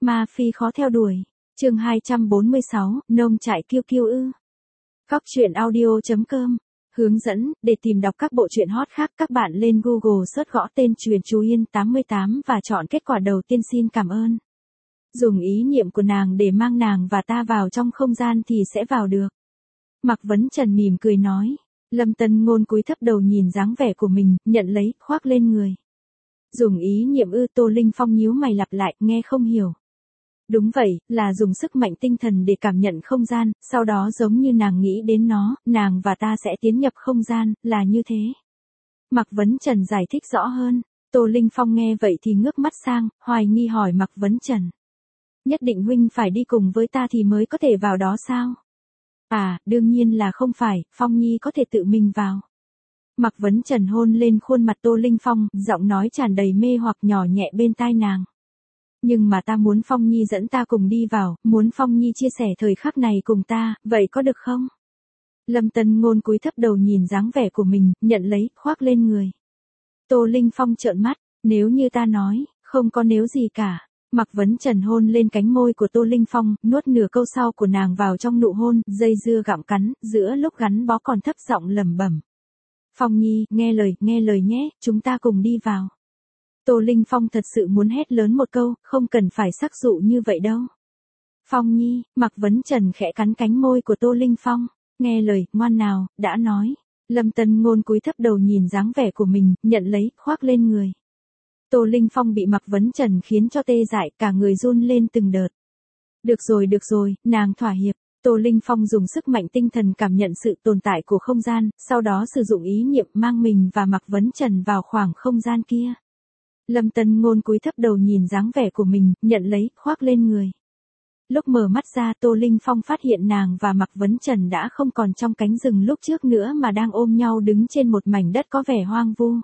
Ma phi khó theo đuổi. Chương 246, nông trại kiêu kiêu ư. Cóc truyện audio.com. Hướng dẫn, để tìm đọc các bộ truyện hot khác các bạn lên Google search gõ tên Truyện Chú Yên 88 và chọn kết quả đầu tiên xin cảm ơn. Dùng ý niệm của nàng để mang nàng và ta vào trong không gian thì sẽ vào được. Mạc Vấn Trần mỉm cười nói. Lâm Tân Ngôn cúi thấp đầu nhìn dáng vẻ của mình, nhận lấy, khoác lên người. Dùng ý niệm ư? Tô Linh Phong nhíu mày lặp lại, nghe không hiểu. Đúng vậy, là dùng sức mạnh tinh thần để cảm nhận không gian, sau đó giống như nàng nghĩ đến nó, nàng và ta sẽ tiến nhập không gian, là như thế. Mạc Vấn Trần giải thích rõ hơn. Tô Linh Phong nghe vậy thì ngước mắt sang, hoài nghi hỏi Mạc Vấn Trần. Nhất định huynh phải đi cùng với ta thì mới có thể vào đó sao? À, đương nhiên là không phải, Phong Nhi có thể tự mình vào. Mạc Vấn Trần hôn lên khuôn mặt Tô Linh Phong, giọng nói tràn đầy mê hoặc nhỏ nhẹ bên tai nàng. Nhưng mà ta muốn Phong Nhi dẫn ta cùng đi vào, muốn Phong Nhi chia sẻ thời khắc này cùng ta, vậy có được không? Lâm Tân Ngôn cúi thấp đầu nhìn dáng vẻ của mình, nhận lấy, khoác lên người. Tô Linh Phong trợn mắt, nếu như ta nói, không có nếu gì cả. Mạc Vấn Trần hôn lên cánh môi của Tô Linh Phong, nuốt nửa câu sau của nàng vào trong nụ hôn, dây dưa gặm cắn, giữa lúc gắn bó còn thấp giọng lẩm bẩm. Phong Nhi, nghe lời nhé, chúng ta cùng đi vào. Tô Linh Phong thật sự muốn hét lớn một câu, không cần phải sắc dụ như vậy đâu. Phong Nhi, Mạc Vấn Trần khẽ cắn cánh môi của Tô Linh Phong, nghe lời, ngoan nào, đã nói. Lâm Tân Ngôn cúi thấp đầu nhìn dáng vẻ của mình, nhận lấy, khoác lên người. Tô Linh Phong bị Mạc Vấn Trần khiến cho tê dại, cả người run lên từng đợt. Được rồi, nàng thỏa hiệp. Tô Linh Phong dùng sức mạnh tinh thần cảm nhận sự tồn tại của không gian, sau đó sử dụng ý niệm mang mình và Mạc Vấn Trần vào khoảng không gian kia. Lâm Tân Ngôn cúi thấp đầu nhìn dáng vẻ của mình, nhận lấy, khoác lên người. Lúc mở mắt ra Tô Linh Phong phát hiện nàng và Mạc Vấn Trần đã không còn trong cánh rừng lúc trước nữa mà đang ôm nhau đứng trên một mảnh đất có vẻ hoang vu.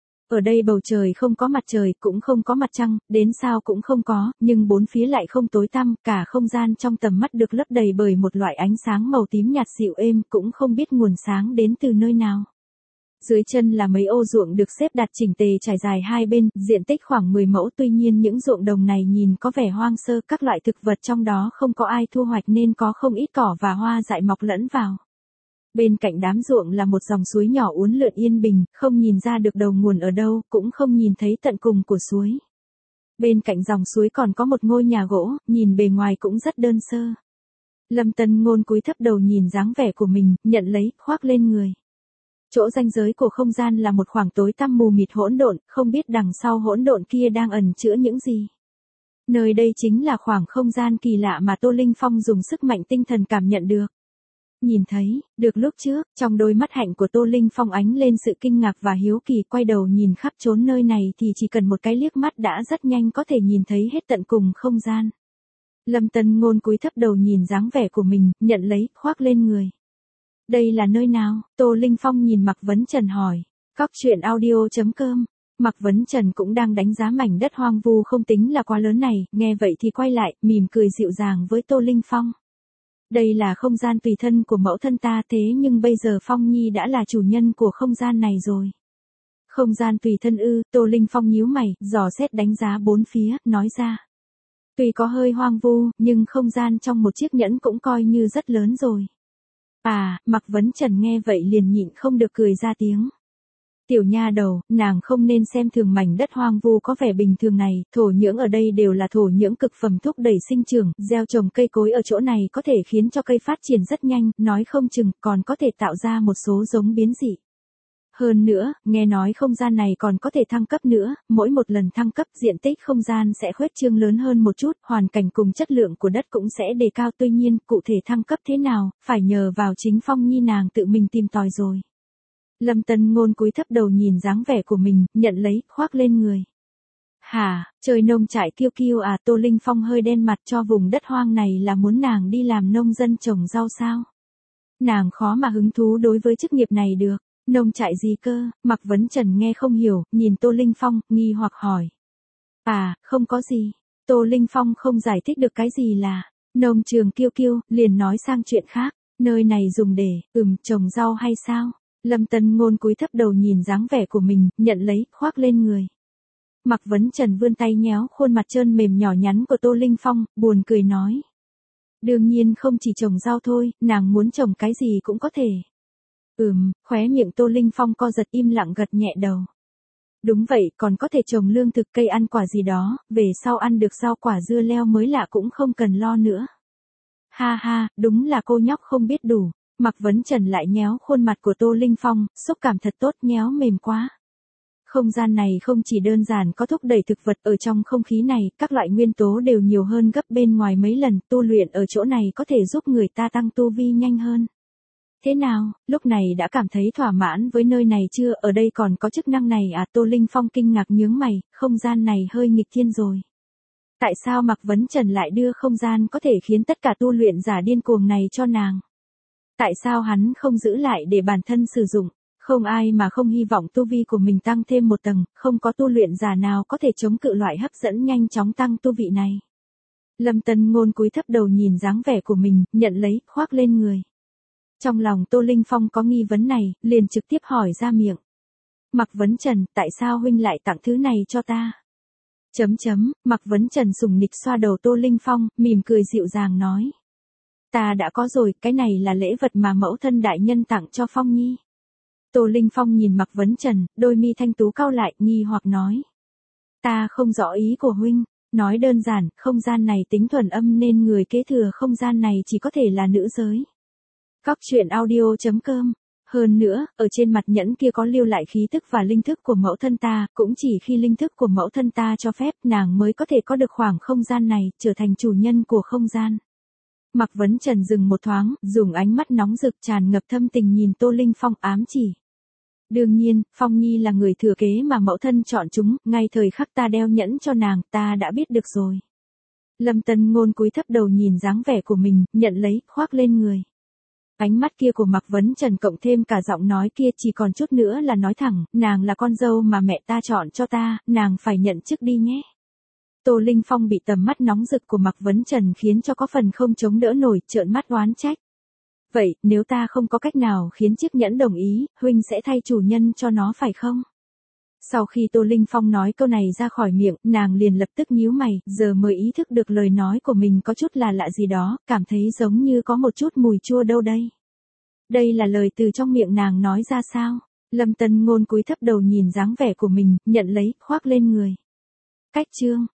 Ở đây bầu trời không có mặt trời, cũng không có mặt trăng, đến sao cũng không có, nhưng bốn phía lại không tối tăm, cả không gian trong tầm mắt được lấp đầy bởi một loại ánh sáng màu tím nhạt dịu êm, cũng không biết nguồn sáng đến từ nơi nào. Dưới chân là mấy ô ruộng được xếp đặt chỉnh tề trải dài hai bên, diện tích khoảng 10 mẫu, tuy nhiên những ruộng đồng này nhìn có vẻ hoang sơ, các loại thực vật trong đó không có ai thu hoạch nên có không ít cỏ và hoa dại mọc lẫn vào. Bên cạnh đám ruộng là một dòng suối nhỏ uốn lượn yên bình, không nhìn ra được đầu nguồn ở đâu, cũng không nhìn thấy tận cùng của suối. Bên cạnh dòng suối còn có một ngôi nhà gỗ, nhìn bề ngoài cũng rất đơn sơ. Lâm Tân Ngôn cúi thấp đầu nhìn dáng vẻ của mình, nhận lấy, khoác lên người. Chỗ ranh giới của không gian là một khoảng tối tăm mù mịt hỗn độn, không biết đằng sau hỗn độn kia đang ẩn chứa những gì. Nơi đây chính là khoảng không gian kỳ lạ mà Tô Linh Phong dùng sức mạnh tinh thần cảm nhận được. Nhìn thấy, được lúc trước, trong đôi mắt hạnh của Tô Linh Phong ánh lên sự kinh ngạc và hiếu kỳ, quay đầu nhìn khắp chốn nơi này thì chỉ cần một cái liếc mắt đã rất nhanh có thể nhìn thấy hết tận cùng không gian. Lâm Tân Ngôn cúi thấp đầu nhìn dáng vẻ của mình, nhận lấy, khoác lên người. Đây là nơi nào? Tô Linh Phong nhìn Mạc Vấn Trần hỏi. Cóc truyện audio.com. Mạc Vấn Trần cũng đang đánh giá mảnh đất hoang vu không tính là quá lớn này, nghe vậy thì quay lại, mỉm cười dịu dàng với Tô Linh Phong. Đây là không gian tùy thân của mẫu thân ta, thế nhưng bây giờ Phong Nhi đã là chủ nhân của không gian này rồi. Không gian tùy thân ư? Tô Linh Phong nhíu mày, dò xét đánh giá bốn phía, nói ra. Tuy có hơi hoang vu, nhưng không gian trong một chiếc nhẫn cũng coi như rất lớn rồi. À, Mạc Vấn Trần nghe vậy liền nhịn không được cười ra tiếng. Tiểu nha đầu, nàng không nên xem thường mảnh đất hoang vu có vẻ bình thường này, thổ nhưỡng ở đây đều là thổ nhưỡng cực phẩm thúc đẩy sinh trưởng, gieo trồng cây cối ở chỗ này có thể khiến cho cây phát triển rất nhanh, nói không chừng còn có thể tạo ra một số giống biến dị. Hơn nữa, nghe nói không gian này còn có thể thăng cấp nữa, mỗi một lần thăng cấp diện tích không gian sẽ khuếch trương lớn hơn một chút, hoàn cảnh cùng chất lượng của đất cũng sẽ đề cao, tuy nhiên, cụ thể thăng cấp thế nào, phải nhờ vào chính Phong Nhi nàng tự mình tìm tòi rồi. Lâm Tân Ngôn cúi thấp đầu nhìn dáng vẻ của mình, nhận lấy, khoác lên người. Hả, trời nông trại kiêu kiêu à? Tô Linh Phong hơi đen mặt, cho vùng đất hoang này là muốn nàng đi làm nông dân trồng rau sao? Nàng khó mà hứng thú đối với chức nghiệp này được. Nông trại gì cơ? Mạc Vấn Trần nghe không hiểu, nhìn Tô Linh Phong, nghi hoặc hỏi. À, không có gì. Tô Linh Phong không giải thích được cái gì là nông trường kiêu kiêu, liền nói sang chuyện khác. Nơi này dùng để, trồng rau hay sao? Lâm Tân Ngôn cúi thấp đầu nhìn dáng vẻ của mình, nhận lấy, khoác lên người. Mạc Vấn Trần vươn tay nhéo khuôn mặt trơn mềm nhỏ nhắn của Tô Linh Phong, buồn cười nói. Đương nhiên không chỉ trồng rau thôi, nàng muốn trồng cái gì cũng có thể. Khóe miệng Tô Linh Phong co giật im lặng gật nhẹ đầu. Đúng vậy, còn có thể trồng lương thực cây ăn quả gì đó, về sau ăn được rau quả dưa leo mới lạ cũng không cần lo nữa. Ha ha, đúng là cô nhóc không biết đủ. Mạc Vấn Trần lại nhéo khuôn mặt của Tô Linh Phong, xúc cảm thật tốt, nhéo mềm quá. Không gian này không chỉ đơn giản có thúc đẩy thực vật, ở trong không khí này, các loại nguyên tố đều nhiều hơn gấp bên ngoài mấy lần, tu luyện ở chỗ này có thể giúp người ta tăng tu vi nhanh hơn. Thế nào, lúc này đã cảm thấy thỏa mãn với nơi này chưa, ở đây còn có chức năng này à? Tô Linh Phong kinh ngạc nhướng mày, không gian này hơi nghịch thiên rồi. Tại sao Mạc Vấn Trần lại đưa không gian có thể khiến tất cả tu luyện giả điên cuồng này cho nàng? Tại sao hắn không giữ lại để bản thân sử dụng? Không ai mà không hy vọng tu vi của mình tăng thêm một tầng, không có tu luyện giả nào có thể chống cự loại hấp dẫn nhanh chóng tăng tu vị này. Lâm Tân Ngôn cúi thấp đầu nhìn dáng vẻ của mình, nhận lấy, khoác lên người. Trong lòng Tô Linh Phong có nghi vấn này, liền trực tiếp hỏi ra miệng. Mạc Vấn Trần, tại sao huynh lại tặng thứ này cho ta? Mạc Vấn Trần sủng nịch xoa đầu Tô Linh Phong, mỉm cười dịu dàng nói. Ta đã có rồi, cái này là lễ vật mà mẫu thân đại nhân tặng cho Phong Nhi. Tô Linh Phong nhìn Mạc Vấn Trần, đôi mi thanh tú cau lại, nghi hoặc nói. Ta không rõ ý của huynh, nói đơn giản, không gian này tính thuần âm nên người kế thừa không gian này chỉ có thể là nữ giới. Các chuyện audio.com. Hơn nữa, ở trên mặt nhẫn kia có lưu lại khí tức và linh thức của mẫu thân ta, cũng chỉ khi linh thức của mẫu thân ta cho phép nàng mới có thể có được khoảng không gian này, trở thành chủ nhân của không gian. Mạc Vấn Trần dừng một thoáng, dùng ánh mắt nóng rực tràn ngập thâm tình nhìn Tô Linh Phong ám chỉ. Đương nhiên, Phong Nhi là người thừa kế mà mẫu thân chọn chúng, ngay thời khắc ta đeo nhẫn cho nàng, ta đã biết được rồi. Lâm Tân Ngôn cúi thấp đầu nhìn dáng vẻ của mình, nhận lấy, khoác lên người. Ánh mắt kia của Mạc Vấn Trần cộng thêm cả giọng nói kia chỉ còn chút nữa là nói thẳng, nàng là con dâu mà mẹ ta chọn cho ta, nàng phải nhận chức đi nhé. Tô Linh Phong bị tầm mắt nóng rực của Mạc Vấn Trần khiến cho có phần không chống đỡ nổi, trợn mắt oán trách. Vậy, nếu ta không có cách nào khiến chiếc nhẫn đồng ý, huynh sẽ thay chủ nhân cho nó phải không? Sau khi Tô Linh Phong nói câu này ra khỏi miệng, nàng liền lập tức nhíu mày, giờ mới ý thức được lời nói của mình có chút là lạ gì đó, cảm thấy giống như có một chút mùi chua đâu đây. Đây là lời từ trong miệng nàng nói ra sao? Lâm Tân Ngôn cúi thấp đầu nhìn dáng vẻ của mình, nhận lấy, khoác lên người. Cách chương